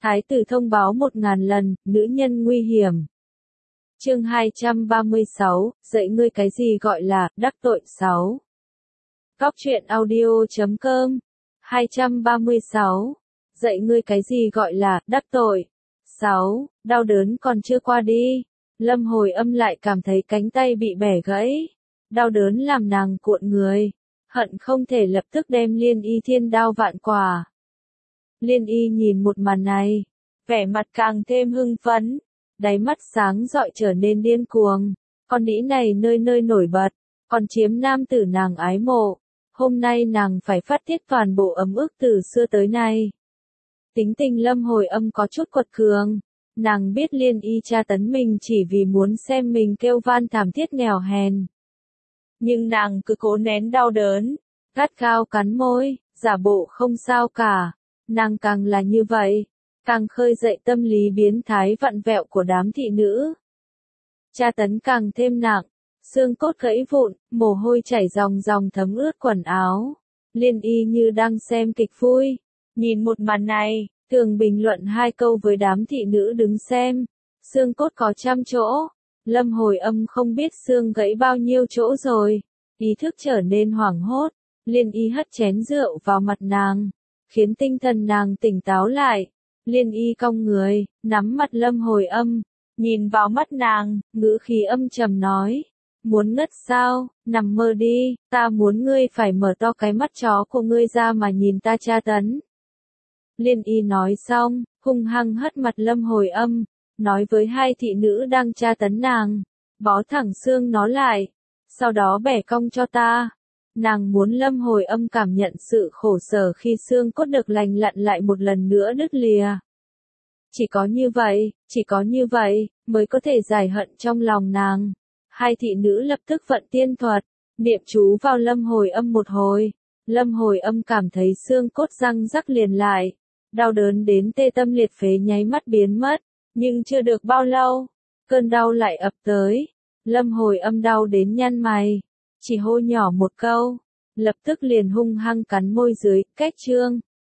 Thái tử thông báo 1000 lần, nữ nhân nguy hiểm. Chương 236, dạy ngươi cái gì gọi là đắc tội 6. Góc truyện audio.com 236. Dạy ngươi cái gì gọi là đắc tội 6. Đau đớn còn chưa qua đi, Lâm Hồi Âm lại cảm thấy cánh tay bị bẻ gãy. Đau đớn làm nàng cuộn người, hận không thể lập tức đem Liên Y thiên đao vạn quả. Liên Y nhìn một màn này, vẻ mặt càng thêm hưng phấn, đáy mắt sáng rọi trở nên điên cuồng. Con đĩ này nơi nơi nổi bật, còn chiếm nam tử nàng ái mộ. Hôm nay nàng phải phát tiết toàn bộ ấm ức từ xưa tới nay. Tính tình Lâm Hồi Âm có chút quật cường. Nàng biết Liên Y tra tấn mình chỉ vì muốn xem mình kêu van thảm thiết nghèo hèn. Nhưng nàng cứ cố nén đau đớn, gắt gao cắn môi, giả bộ không sao cả. Nàng càng là như vậy, càng khơi dậy tâm lý biến thái vặn vẹo của đám thị nữ. Tra tấn càng thêm nặng, xương cốt gãy vụn, mồ hôi chảy ròng ròng thấm ướt quần áo. Liên Y như đang xem kịch vui. Nhìn một màn này, thường bình luận 2 câu với đám thị nữ đứng xem. Xương cốt có 100 chỗ. Lâm Hồi Âm không biết xương gãy bao nhiêu chỗ rồi. Ý thức trở nên hoảng hốt. Liên Y hất chén rượu vào mặt nàng, khiến tinh thần nàng tỉnh táo lại. Liên Y cong người, nắm mặt Lâm Hồi Âm, nhìn vào mắt nàng, ngữ khí âm trầm nói. Muốn ngất sao, nằm mơ đi, ta muốn ngươi phải mở to cái mắt chó của ngươi ra mà nhìn ta tra tấn. Liên Y nói xong, hung hăng hất mặt Lâm Hồi Âm, nói với 2 thị nữ đang tra tấn nàng, bó thẳng xương nó lại, sau đó bẻ cong cho ta. Nàng muốn Lâm Hồi Âm cảm nhận sự khổ sở khi xương cốt được lành lặn lại một lần nữa đứt lìa. Chỉ có như vậy, mới có thể giải hận trong lòng nàng. 2 thị nữ lập tức vận tiên thuật, niệm chú vào Lâm Hồi Âm một hồi. Lâm Hồi Âm cảm thấy xương cốt răng rắc liền lại. Đau đớn đến tê tâm liệt phế nháy mắt biến mất, nhưng chưa được bao lâu, cơn đau lại ập tới. Lâm Hồi Âm đau đến nhăn mày, chỉ hô nhỏ một câu, lập tức liền hung hăng cắn môi dưới, cách chương.